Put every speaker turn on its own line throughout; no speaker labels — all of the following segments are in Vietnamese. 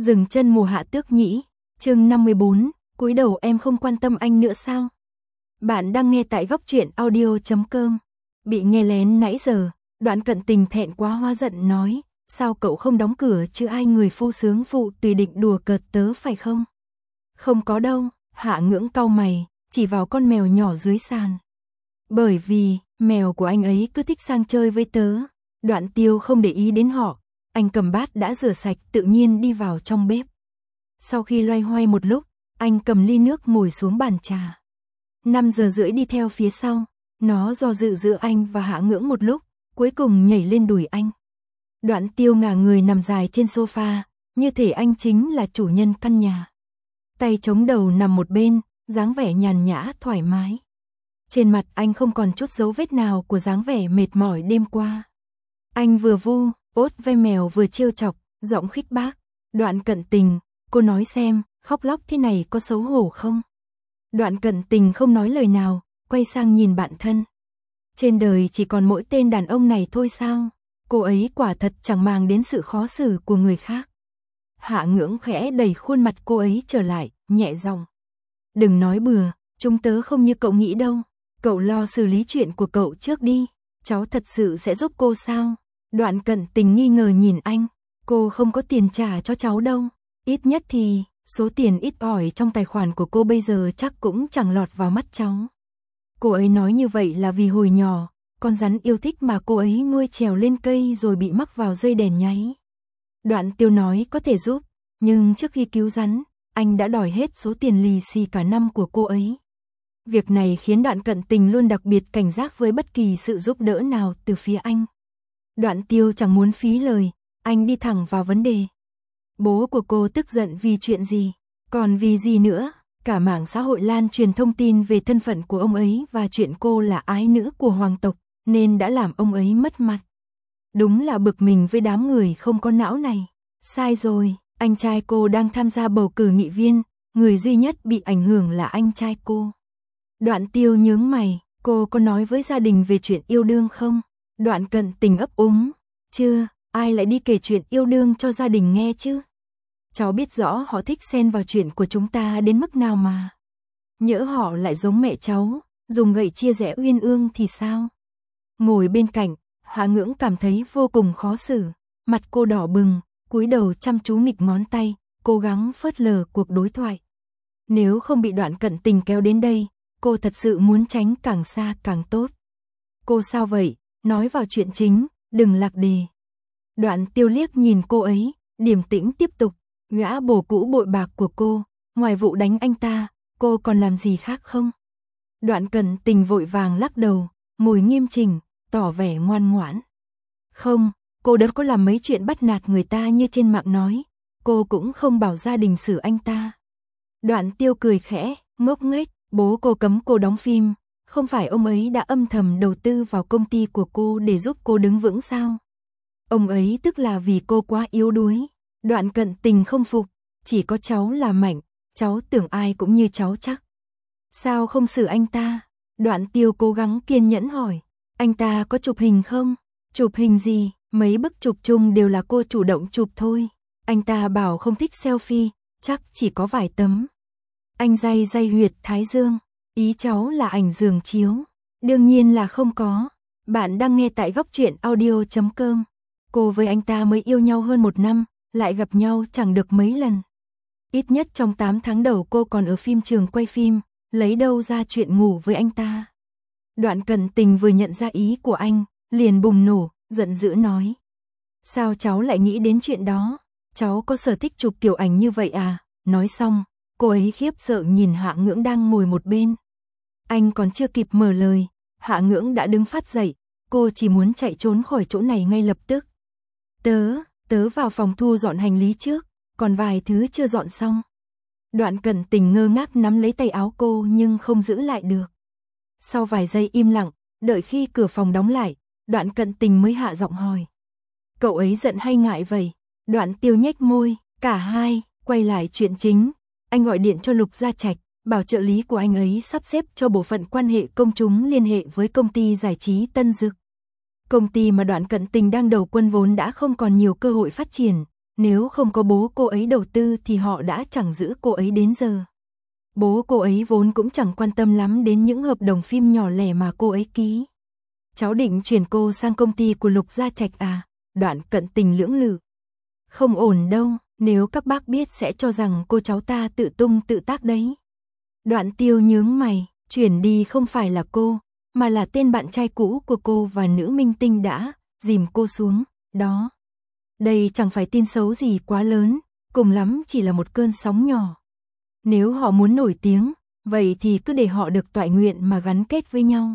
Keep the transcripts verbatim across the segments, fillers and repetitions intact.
Dừng chân mùa hạ tước nhĩ, chương năm mươi bốn, cúi đầu em không quan tâm anh nữa sao? Bạn đang nghe tại góc truyện audio chấm com. Bị nghe lén nãy giờ, Đoạn Cận Tình thẹn quá hóa giận nói, sao cậu không đóng cửa chứ ai người phu sướng phụ tùy định đùa cợt tớ phải không? Không có đâu, Hạ Ngưỡng cau mày, chỉ vào con mèo nhỏ dưới sàn. Bởi vì, mèo của anh ấy cứ thích sang chơi với tớ. Đoạn Tiêu không để ý đến họ, anh cầm bát đã rửa sạch tự nhiên đi vào trong bếp. Sau khi loay hoay một lúc, anh cầm ly nước ngồi xuống bàn trà. năm giờ rưỡi đi theo phía sau, nó do dự giữa anh và Hạ Ngưỡng một lúc, cuối cùng nhảy lên đùi anh. Đoạn Tiêu ngả người nằm dài trên sofa, như thể anh chính là chủ nhân căn nhà. Tay chống đầu nằm một bên, dáng vẻ nhàn nhã thoải mái. Trên mặt anh không còn chút dấu vết nào của dáng vẻ mệt mỏi đêm qua. Anh vừa vu, ốt ve mèo vừa trêu chọc, giọng khích bác. Đoạn Cận Tình, cô nói xem, khóc lóc thế này có xấu hổ không? Đoạn Cận Tình không nói lời nào, quay sang nhìn bạn thân. Trên đời chỉ còn mỗi tên đàn ông này thôi sao? Cô ấy quả thật chẳng màng đến sự khó xử của người khác. Hạ Ngưỡng khẽ đẩy khuôn mặt cô ấy trở lại, nhẹ giọng. Đừng nói bừa, chúng tớ không như cậu nghĩ đâu. Cậu lo xử lý chuyện của cậu trước đi. Cháu thật sự sẽ giúp cô sao? Đoạn Cận Tình nghi ngờ nhìn anh. Cô không có tiền trả cho cháu đâu. Ít nhất thì, số tiền ít ỏi trong tài khoản của cô bây giờ chắc cũng chẳng lọt vào mắt cháu. Cô ấy nói như vậy là vì hồi nhỏ, con rắn yêu thích mà cô ấy nuôi trèo lên cây rồi bị mắc vào dây đèn nháy. Đoạn Tiêu nói có thể giúp, nhưng trước khi cứu rắn, anh đã đòi hết số tiền lì xì cả năm của cô ấy. Việc này khiến Đoạn Cận Tình luôn đặc biệt cảnh giác với bất kỳ sự giúp đỡ nào từ phía anh. Đoạn Tiêu chẳng muốn phí lời, anh đi thẳng vào vấn đề. Bố của cô tức giận vì chuyện gì? Còn vì gì nữa? Cả mạng xã hội lan truyền thông tin về thân phận của ông ấy và chuyện cô là ái nữ của hoàng tộc, nên đã làm ông ấy mất mặt. Đúng là bực mình với đám người không có não này. Sai rồi, anh trai cô đang tham gia bầu cử nghị viên, người duy nhất bị ảnh hưởng là anh trai cô. Đoạn Tiêu nhướng mày, cô có nói với gia đình về chuyện yêu đương không? Đoạn Cận Tình ấp úng, chưa, ai lại đi kể chuyện yêu đương cho gia đình nghe chứ? Cháu biết rõ họ thích xen vào chuyện của chúng ta đến mức nào mà. Nhỡ họ lại giống mẹ cháu, dùng gậy chia rẽ uyên ương thì sao? Ngồi bên cạnh, Hạ Ngưỡng cảm thấy vô cùng khó xử, mặt cô đỏ bừng, cúi đầu chăm chú nghịch ngón tay, cố gắng phớt lờ cuộc đối thoại. Nếu không bị Đoạn Cận Tình kéo đến đây, cô thật sự muốn tránh càng xa càng tốt. Cô sao vậy? Nói vào chuyện chính, đừng lạc đề. Đoạn Tiêu liếc nhìn cô ấy, điềm tĩnh tiếp tục. Gã bồ cũ bội bạc của cô, ngoài vụ đánh anh ta, cô còn làm gì khác không? Đoạn Cận Tình vội vàng lắc đầu, ngồi nghiêm chỉnh, tỏ vẻ ngoan ngoãn. Không, cô đâu có làm mấy chuyện bắt nạt người ta như trên mạng nói, cô cũng không bảo gia đình xử anh ta. Đoạn Tiêu cười khẽ, ngốc nghếch, bố cô cấm cô đóng phim, không phải ông ấy đã âm thầm đầu tư vào công ty của cô để giúp cô đứng vững sao? Ông ấy tức là vì cô quá yếu đuối. Đoạn Cận Tình không phục, chỉ có cháu là mạnh, cháu tưởng ai cũng như cháu chắc. Sao không xử anh ta? Đoạn Tiêu cố gắng kiên nhẫn hỏi, anh ta có chụp hình không? Chụp hình gì? Mấy bức chụp chung đều là cô chủ động chụp thôi. Anh ta bảo không thích selfie, chắc chỉ có vài tấm. Anh day day huyệt thái dương, ý cháu là ảnh giường chiếu. Đương nhiên là không có. Bạn đang nghe tại góc truyện audio chấm com. Cô với anh ta mới yêu nhau hơn một năm, lại gặp nhau chẳng được mấy lần. Ít nhất trong tám tháng đầu cô còn ở phim trường quay phim, lấy đâu ra chuyện ngủ với anh ta. Đoạn Cận Tình vừa nhận ra ý của anh, liền bùng nổ, giận dữ nói. Sao cháu lại nghĩ đến chuyện đó? Cháu có sở thích chụp kiểu ảnh như vậy à? Nói xong, cô ấy khiếp sợ nhìn Hạ Ngưỡng đang ngồi một bên. Anh còn chưa kịp mở lời, Hạ Ngưỡng đã đứng phát dậy, cô chỉ muốn chạy trốn khỏi chỗ này ngay lập tức. Tớ... Tớ vào phòng thu dọn hành lý trước, còn vài thứ chưa dọn xong. Đoạn Cận Tình ngơ ngác nắm lấy tay áo cô nhưng không giữ lại được. Sau vài giây im lặng, đợi khi cửa phòng đóng lại, Đoạn Cận Tình mới hạ giọng hỏi. Cậu ấy giận hay ngại vậy? Đoạn Tiêu nhếch môi, cả hai, quay lại chuyện chính. Anh gọi điện cho Lục Gia Trạch, bảo trợ lý của anh ấy sắp xếp cho bộ phận quan hệ công chúng liên hệ với công ty giải trí Tân Dực. Công ty mà Đoạn Cận Tình đang đầu quân vốn đã không còn nhiều cơ hội phát triển, Nếu không có bố cô ấy đầu tư thì họ đã chẳng giữ cô ấy đến giờ. Bố cô ấy vốn cũng chẳng quan tâm lắm đến những hợp đồng phim nhỏ lẻ mà cô ấy ký. Cháu định chuyển cô sang công ty của Lục Gia Trạch à? Đoạn Cận Tình lưỡng lự. Không ổn đâu, nếu các bác biết sẽ cho rằng cô cháu ta tự tung tự tác đấy. Đoạn Tiêu nhướng mày, chuyển đi không phải là cô, mà là tên bạn trai cũ của cô và nữ minh tinh đã dìm cô xuống, đó. Đây chẳng phải tin xấu gì quá lớn, cùng lắm chỉ là một cơn sóng nhỏ. Nếu họ muốn nổi tiếng, vậy thì cứ để họ được toại nguyện mà gắn kết với nhau.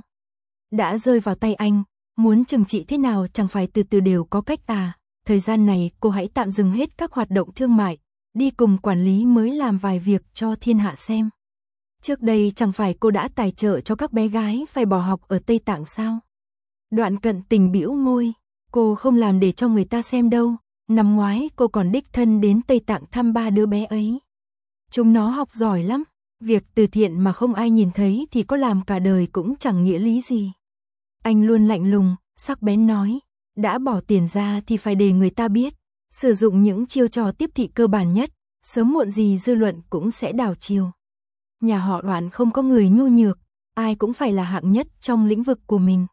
Đã rơi vào tay anh, muốn trừng trị thế nào chẳng phải từ từ đều có cách à. Thời gian này cô hãy tạm dừng hết các hoạt động thương mại, đi cùng quản lý mới làm vài việc cho thiên hạ xem. Trước đây chẳng phải cô đã tài trợ cho các bé gái phải bỏ học ở Tây Tạng sao? Đoạn Cận Tình bĩu môi, cô không làm để cho người ta xem đâu. Năm ngoái cô còn đích thân đến Tây Tạng thăm ba đứa bé ấy. Chúng nó học giỏi lắm, việc từ thiện mà không ai nhìn thấy thì có làm cả đời cũng chẳng nghĩa lý gì. Anh luôn lạnh lùng, sắc bén nói, đã bỏ tiền ra thì phải để người ta biết, sử dụng những chiêu trò tiếp thị cơ bản nhất, sớm muộn gì dư luận cũng sẽ đảo chiều. Nhà họ Đoạn không có người nhu nhược, ai cũng phải là hạng nhất trong lĩnh vực của mình.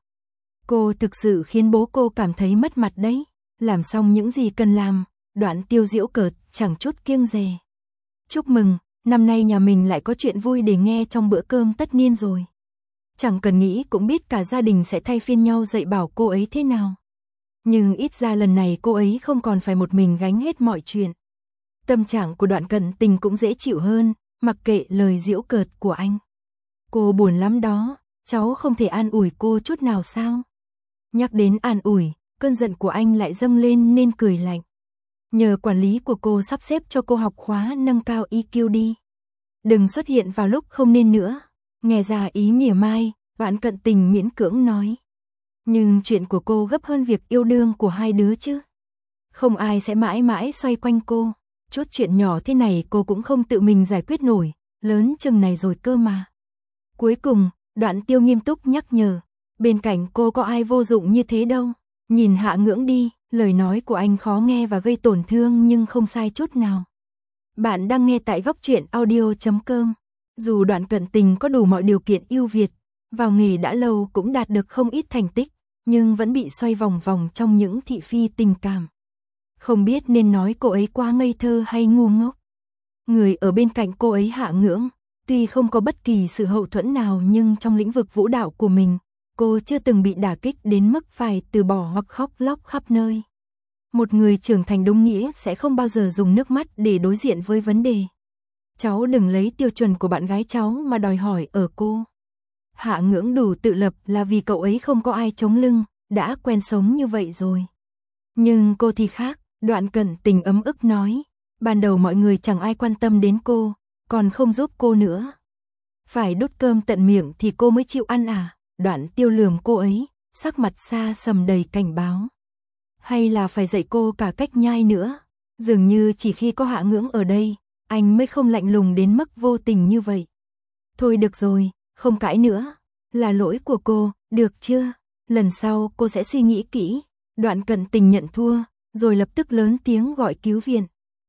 Cô thực sự khiến bố cô cảm thấy mất mặt đấy. Làm xong những gì cần làm, Đoạn Tiêu giễu cợt, chẳng chút kiêng dè. Chúc mừng, năm nay nhà mình lại có chuyện vui để nghe trong bữa cơm tất niên rồi. Chẳng cần nghĩ cũng biết cả gia đình sẽ thay phiên nhau dạy bảo cô ấy thế nào. Nhưng ít ra lần này cô ấy không còn phải một mình gánh hết mọi chuyện. Tâm trạng của Đoạn Cận Tình cũng dễ chịu hơn, mặc kệ lời giễu cợt của anh. Cô buồn lắm đó, cháu không thể an ủi cô chút nào sao? Nhắc đến an ủi, cơn giận của anh lại dâng lên nên cười lạnh. Nhờ quản lý của cô sắp xếp cho cô học khóa nâng cao i kiu đi. Đừng xuất hiện vào lúc không nên nữa. Nghe ra ý mỉa mai, Đoạn Cận Tình miễn cưỡng nói. Nhưng chuyện của cô gấp hơn việc yêu đương của hai đứa chứ. Không ai sẽ mãi mãi xoay quanh cô. Chút chuyện nhỏ thế này cô cũng không tự mình giải quyết nổi, lớn chừng này rồi cơ mà. Cuối cùng, Đoạn Tiêu nghiêm túc nhắc nhở. Bên cạnh cô có ai vô dụng như thế đâu. Nhìn Hạ Ngưỡng đi, lời nói của anh khó nghe và gây tổn thương nhưng không sai chút nào. Bạn đang nghe tại góc truyện audio chấm com. Dù Đoạn Cận Tình có đủ mọi điều kiện ưu việt, vào nghề đã lâu cũng đạt được không ít thành tích, nhưng vẫn bị xoay vòng vòng trong những thị phi tình cảm. Không biết nên nói cô ấy quá ngây thơ hay ngu ngốc. Người ở bên cạnh cô ấy Hạ Ngưỡng, tuy không có bất kỳ sự hậu thuẫn nào nhưng trong lĩnh vực vũ đạo của mình, cô chưa từng bị đả kích đến mức phải từ bỏ hoặc khóc lóc khắp nơi. Một người trưởng thành đúng nghĩa sẽ không bao giờ dùng nước mắt để đối diện với vấn đề. Cháu đừng lấy tiêu chuẩn của bạn gái cháu mà đòi hỏi ở cô. Hạ Ngưỡng đủ tự lập là vì cậu ấy không có ai chống lưng, đã quen sống như vậy rồi. Nhưng cô thì khác, Đoạn Cận Tình ấm ức nói. Ban đầu mọi người chẳng ai quan tâm đến cô, còn không giúp cô nữa. Phải đút cơm tận miệng thì cô mới chịu ăn à? Đoạn Tiêu lườm cô ấy, sắc mặt xa sầm đầy cảnh báo. Hay là phải dạy cô cả cách nhai nữa? Dường như chỉ khi có Hạ Ngưỡng ở đây, anh mới không lạnh lùng đến mức vô tình như vậy. Thôi được rồi, không cãi nữa. Là lỗi của cô, được chưa? Lần sau cô sẽ suy nghĩ kỹ. Đoạn Cận Tình nhận thua, rồi lập tức lớn tiếng gọi cứu viện.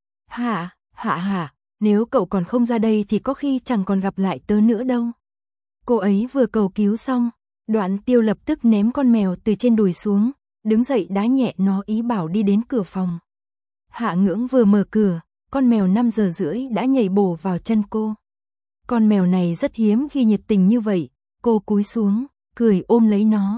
Hạ, Hạ Hạ, nếu cậu còn không ra đây thì có khi chẳng còn gặp lại tớ nữa đâu. Cô ấy vừa cầu cứu xong, Đoạn Tiêu lập tức ném con mèo từ trên đùi xuống, đứng dậy đá nhẹ nó ý bảo đi đến cửa phòng. Hạ Ngưỡng vừa mở cửa, con mèo năm giờ rưỡi đã nhảy bổ vào chân cô. Con mèo này rất hiếm khi nhiệt tình như vậy, cô cúi xuống, cười ôm lấy nó.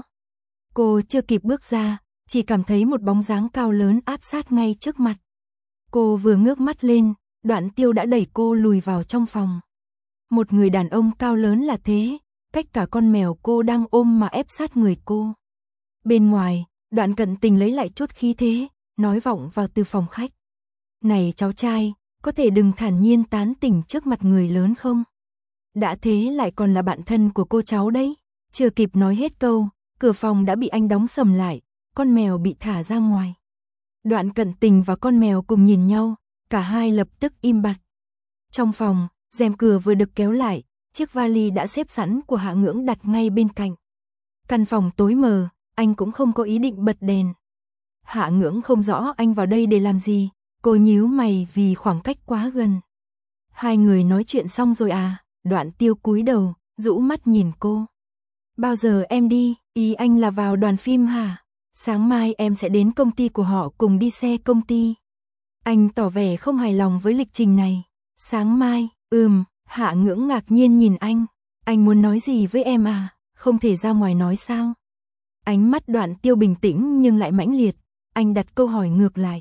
Cô chưa kịp bước ra, chỉ cảm thấy một bóng dáng cao lớn áp sát ngay trước mặt. Cô vừa ngước mắt lên, Đoạn Tiêu đã đẩy cô lùi vào trong phòng. Một người đàn ông cao lớn là thế, cách cả con mèo cô đang ôm mà ép sát người cô. Bên ngoài, Đoạn Cận Tình lấy lại chút khí thế, nói vọng vào từ phòng khách. Này cháu trai, có thể đừng thản nhiên tán tỉnh trước mặt người lớn không? Đã thế lại còn là bạn thân của cô cháu đấy. Chưa kịp nói hết câu, cửa phòng đã bị anh đóng sầm lại, con mèo bị thả ra ngoài. Đoạn Cận Tình và con mèo cùng nhìn nhau, cả hai lập tức im bặt. Trong phòng, rèm cửa vừa được kéo lại, chiếc vali đã xếp sẵn của Hạ Ngưỡng đặt ngay bên cạnh. Căn phòng tối mờ, anh cũng không có ý định bật đèn. Hạ Ngưỡng không rõ anh vào đây để làm gì, Cô nhíu mày vì khoảng cách quá gần. Hai người nói chuyện xong rồi à? Đoạn Tiêu cúi đầu, rũ mắt nhìn cô. Bao giờ em đi? Ý anh là vào đoàn phim hả? Sáng mai em sẽ đến công ty của họ cùng đi xe công ty. Anh tỏ vẻ không hài lòng với lịch trình này. Sáng mai, ừm, Hạ Ngưỡng ngạc nhiên nhìn anh. Anh muốn nói gì với em à? Không thể ra ngoài nói sao? Ánh mắt Đoạn Tiêu bình tĩnh nhưng lại mãnh liệt. Anh đặt câu hỏi ngược lại.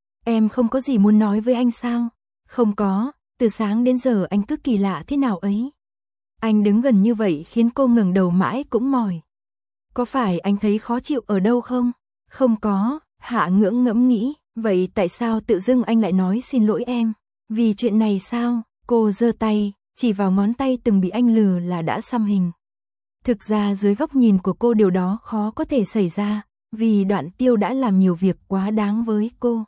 Em không có gì muốn nói với anh sao? Không có, từ sáng đến giờ anh cứ kỳ lạ thế nào ấy. Anh đứng gần như vậy khiến cô ngẩng đầu mãi cũng mỏi. Có phải anh thấy khó chịu ở đâu không? Không có, Hạ Ngưỡng ngẫm nghĩ. Vậy tại sao tự dưng anh lại nói xin lỗi em? Vì chuyện này sao? Cô giơ tay, chỉ vào ngón tay từng bị anh lừa là đã xăm hình. Thực ra dưới góc nhìn của cô điều đó khó có thể xảy ra, vì Đoạn Tiêu đã làm nhiều việc quá đáng với cô.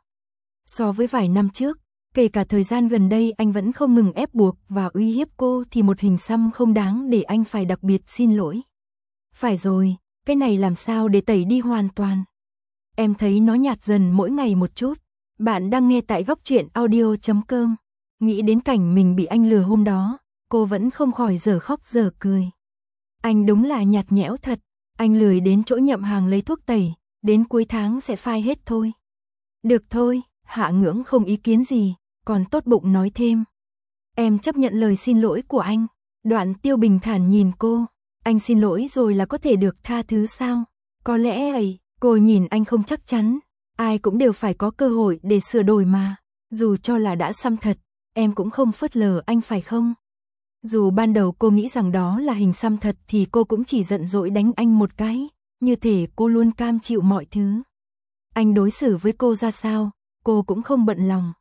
So với vài năm trước, kể cả thời gian gần đây anh vẫn không ngừng ép buộc và uy hiếp cô thì một hình xăm không đáng để anh phải đặc biệt xin lỗi. Phải rồi, cái này làm sao để tẩy đi hoàn toàn? Em thấy nó nhạt dần mỗi ngày một chút. Bạn đang nghe tại góc truyện audio chấm com. Nghĩ đến cảnh mình bị anh lừa hôm đó, cô vẫn không khỏi dở khóc dở cười. Anh đúng là nhạt nhẽo thật, anh lười đến chỗ nhậm hàng lấy thuốc tẩy, đến cuối tháng sẽ phai hết thôi. Được thôi, Hạ Ngưỡng không ý kiến gì, còn tốt bụng nói thêm. Em chấp nhận lời xin lỗi của anh. Đoạn Tiêu bình thản nhìn cô. Anh xin lỗi rồi là có thể được tha thứ sao? Có lẽ ấy, cô nhìn anh không chắc chắn. Ai cũng đều phải có cơ hội để sửa đổi mà. Dù cho là đã xăm thật, em cũng không phớt lờ anh phải không? Dù ban đầu cô nghĩ rằng đó là hình xăm thật thì cô cũng chỉ giận dỗi đánh anh một cái. Như thể cô luôn cam chịu mọi thứ. Anh đối xử với cô ra sao, cô cũng không bận lòng.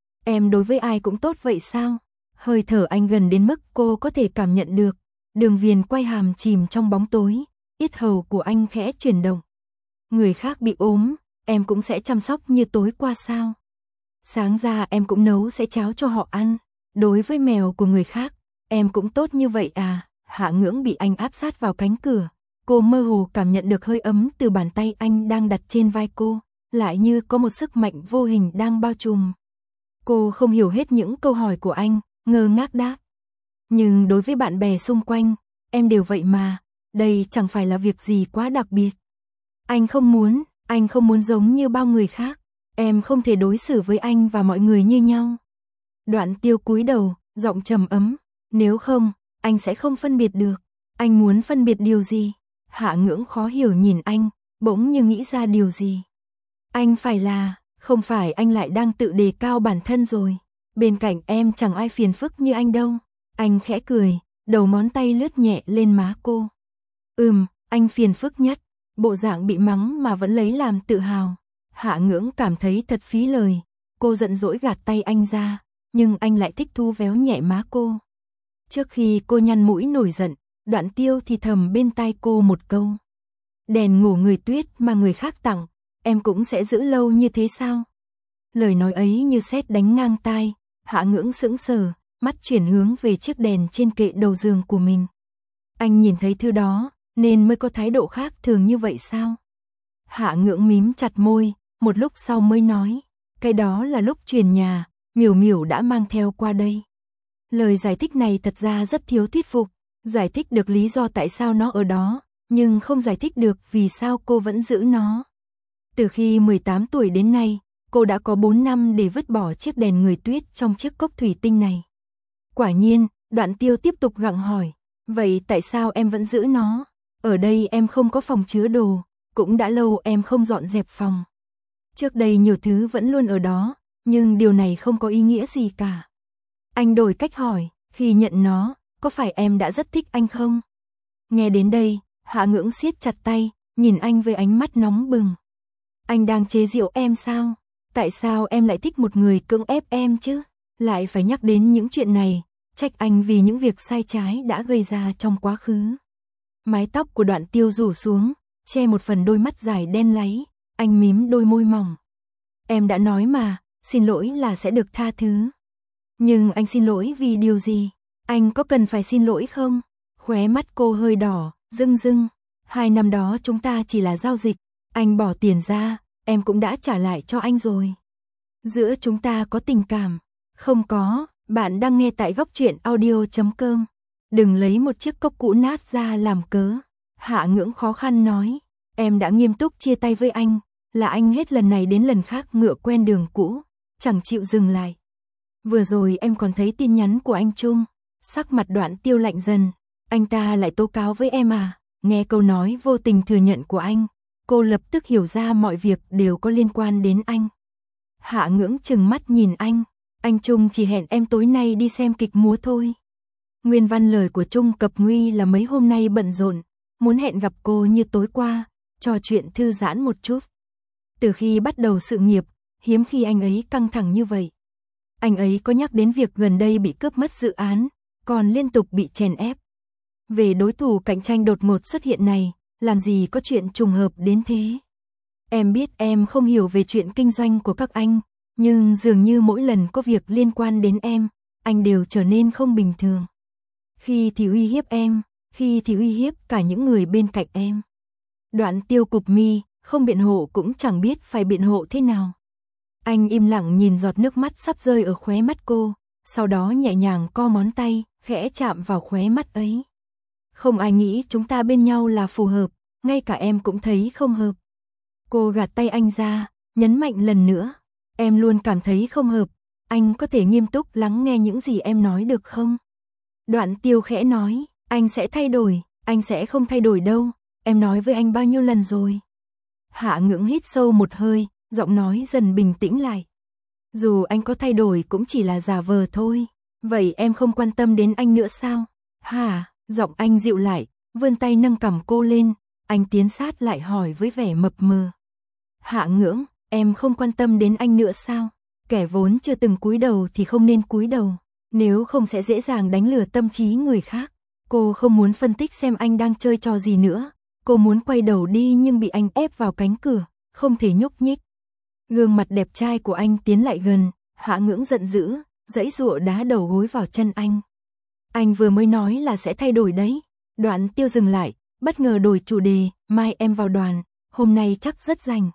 Em đối với ai cũng tốt vậy sao? Hơi thở anh gần đến mức cô có thể cảm nhận được. Đường viền quay hàm chìm trong bóng tối, yết hầu của anh khẽ chuyển động. Người khác bị ốm, em cũng sẽ chăm sóc như tối qua sao? Sáng ra em cũng nấu sẽ cháo cho họ ăn. Đối với mèo của người khác, em cũng tốt như vậy à? Hạ Ngưỡng bị anh áp sát vào cánh cửa. Cô mơ hồ cảm nhận được hơi ấm từ bàn tay anh đang đặt trên vai cô, lại như có một sức mạnh vô hình đang bao trùm. Cô không hiểu hết những câu hỏi của anh, ngơ ngác đáp. Nhưng đối với bạn bè xung quanh, em đều vậy mà, đây chẳng phải là việc gì quá đặc biệt. Anh không muốn, anh không muốn giống như bao người khác, em không thể đối xử với anh và mọi người như nhau. Đoạn Tiêu cúi đầu, giọng trầm ấm, nếu không, anh sẽ không phân biệt được. Anh muốn phân biệt điều gì? Hạ Ngưỡng khó hiểu nhìn anh, bỗng như nghĩ ra điều gì. Anh phải là, không phải anh lại đang tự đề cao bản thân rồi. Bên cạnh em chẳng ai phiền phức như anh đâu. Anh khẽ cười, đầu ngón tay lướt nhẹ lên má cô. Ừm, anh phiền phức nhất. Bộ dạng bị mắng mà vẫn lấy làm tự hào. Hạ Ngưỡng cảm thấy thật phí lời. Cô giận dỗi gạt tay anh ra, nhưng anh lại thích thu véo nhẹ má cô. Trước khi cô nhăn mũi nổi giận, Đoạn Tiêu thì thầm bên tai cô một câu. Đèn ngủ người tuyết mà người khác tặng, em cũng sẽ giữ lâu như thế sao? Lời nói ấy như sét đánh ngang tai. Hạ Ngưỡng sững sờ, mắt chuyển hướng về chiếc đèn trên kệ đầu giường của mình. Anh nhìn thấy thứ đó, nên mới có thái độ khác thường như vậy sao? Hạ Ngưỡng mím chặt môi, một lúc sau mới nói, cái đó là lúc chuyển nhà, Miểu Miểu đã mang theo qua đây. Lời giải thích này thật ra rất thiếu thuyết phục, giải thích được lý do tại sao nó ở đó, nhưng không giải thích được vì sao cô vẫn giữ nó. Từ khi mười tám tuổi đến nay, cô đã có bốn năm để vứt bỏ chiếc đèn người tuyết trong chiếc cốc thủy tinh này. Quả nhiên, Đoạn Tiêu tiếp tục gặng hỏi, vậy tại sao em vẫn giữ nó? Ở đây em không có phòng chứa đồ, cũng đã lâu em không dọn dẹp phòng. Trước đây nhiều thứ vẫn luôn ở đó, nhưng điều này không có ý nghĩa gì cả. Anh đổi cách hỏi, khi nhận nó, có phải em đã rất thích anh không? Nghe đến đây, Hạ Ngưỡng siết chặt tay, nhìn anh với ánh mắt nóng bừng. Anh đang chế giễu em sao? Tại sao em lại thích một người cưỡng ép em chứ? Lại phải nhắc đến những chuyện này, trách anh vì những việc sai trái đã gây ra trong quá khứ. Mái tóc của Đoạn Tiêu rủ xuống, che một phần đôi mắt dài đen láy, anh mím đôi môi mỏng. Em đã nói mà, xin lỗi là sẽ được tha thứ. Nhưng anh xin lỗi vì điều gì? Anh có cần phải xin lỗi không? Khóe mắt cô hơi đỏ, rưng rưng. Hai năm đó chúng ta chỉ là giao dịch, anh bỏ tiền ra, em cũng đã trả lại cho anh rồi. Giữa chúng ta có tình cảm. Không có, bạn đang nghe tại góc truyện audio chấm com. Đừng lấy một chiếc cốc cũ nát ra làm cớ. Hạ Ngưỡng khó khăn nói, em đã nghiêm túc chia tay với anh, là anh hết lần này đến lần khác ngựa quen đường cũ, chẳng chịu dừng lại. Vừa rồi em còn thấy tin nhắn của anh Trung, sắc mặt Đoạn Tiêu lạnh dần, anh ta lại tố cáo với em à? Nghe câu nói vô tình thừa nhận của anh, cô lập tức hiểu ra mọi việc đều có liên quan đến anh. Hạ Ngưỡng trừng mắt nhìn anh, anh Trung chỉ hẹn em tối nay đi xem kịch múa thôi. Nguyên văn lời của Trung Cập Nguy là mấy hôm nay bận rộn, muốn hẹn gặp cô như tối qua, trò chuyện thư giãn một chút. Từ khi bắt đầu sự nghiệp, hiếm khi anh ấy căng thẳng như vậy. Anh ấy có nhắc đến việc gần đây bị cướp mất dự án, còn liên tục bị chèn ép. Về đối thủ cạnh tranh đột ngột xuất hiện này, làm gì có chuyện trùng hợp đến thế. Em biết em không hiểu về chuyện kinh doanh của các anh, nhưng dường như mỗi lần có việc liên quan đến em, anh đều trở nên không bình thường. Khi thì uy hiếp em, khi thì uy hiếp cả những người bên cạnh em. Đoạn Tiêu cụp mi, không biện hộ cũng chẳng biết phải biện hộ thế nào. Anh im lặng nhìn giọt nước mắt sắp rơi ở khóe mắt cô, sau đó nhẹ nhàng co ngón tay, khẽ chạm vào khóe mắt ấy. Không ai nghĩ chúng ta bên nhau là phù hợp, ngay cả em cũng thấy không hợp. Cô gạt tay anh ra, nhấn mạnh lần nữa, em luôn cảm thấy không hợp, anh có thể nghiêm túc lắng nghe những gì em nói được không? Đoạn Tiêu khẽ nói, anh sẽ thay đổi, anh sẽ không thay đổi đâu, em nói với anh bao nhiêu lần rồi. Hạ Ngưỡng hít sâu một hơi, giọng nói dần bình tĩnh lại. Dù anh có thay đổi cũng chỉ là giả vờ thôi, vậy em không quan tâm đến anh nữa sao? Hả? Giọng anh dịu lại, vươn tay nâng cằm cô lên, anh tiến sát lại hỏi với vẻ mập mờ. Hạ Ngưỡng, em không quan tâm đến anh nữa sao? Kẻ vốn chưa từng cúi đầu thì không nên cúi đầu, nếu không sẽ dễ dàng đánh lừa tâm trí người khác. Cô không muốn phân tích xem anh đang chơi trò gì nữa, cô muốn quay đầu đi nhưng bị anh ép vào cánh cửa, không thể nhúc nhích. Gương mặt đẹp trai của anh tiến lại gần, Hạ Ngưỡng giận dữ, giãy giụa đá đầu gối vào chân anh. Anh vừa mới nói là sẽ thay đổi đấy. Đoạn Tiêu dừng lại, bất ngờ đổi chủ đề, mai em vào đoàn, hôm nay chắc rất rảnh.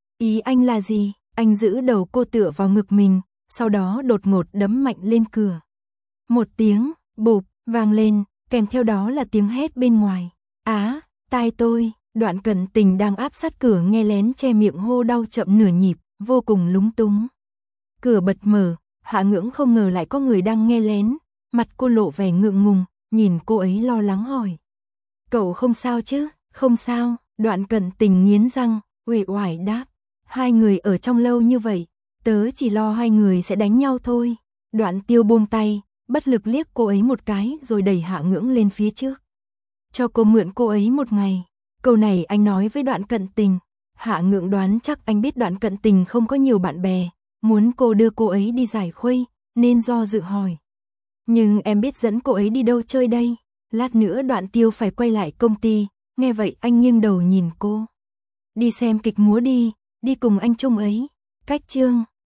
Ý anh là gì? Anh giữ đầu cô tựa vào ngực mình, sau đó đột ngột đấm mạnh lên cửa. Một tiếng, bụp, vang lên, kèm theo đó là tiếng hét bên ngoài. Á, tai tôi. Đoạn Cẩn Tình đang áp sát cửa nghe lén che miệng hô đau chậm nửa nhịp, vô cùng lúng túng. Cửa bật mở, Hạ Ngưỡng không ngờ lại có người đang nghe lén, mặt cô lộ vẻ ngượng ngùng, nhìn cô ấy lo lắng hỏi. Cậu không sao chứ? Không sao, Đoạn Cẩn Tình nghiến răng, uể oải đáp. Hai người ở trong lâu như vậy, tớ chỉ lo hai người sẽ đánh nhau thôi. Đoạn Tiêu buông tay, bất lực liếc cô ấy một cái rồi đẩy Hạ Ngưỡng lên phía trước. Cho cô mượn cô ấy một ngày. Câu này anh nói với Đoạn Cận Tình. Hạ Ngưỡng đoán chắc anh biết Đoạn Cận Tình không có nhiều bạn bè, muốn cô đưa cô ấy đi giải khuây, nên do dự hỏi. Nhưng em biết dẫn cô ấy đi đâu chơi đây? Lát nữa Đoạn Tiêu phải quay lại công ty, nghe vậy anh nghiêng đầu nhìn cô. Đi xem kịch múa đi, đi cùng anh Trung ấy. Cách chương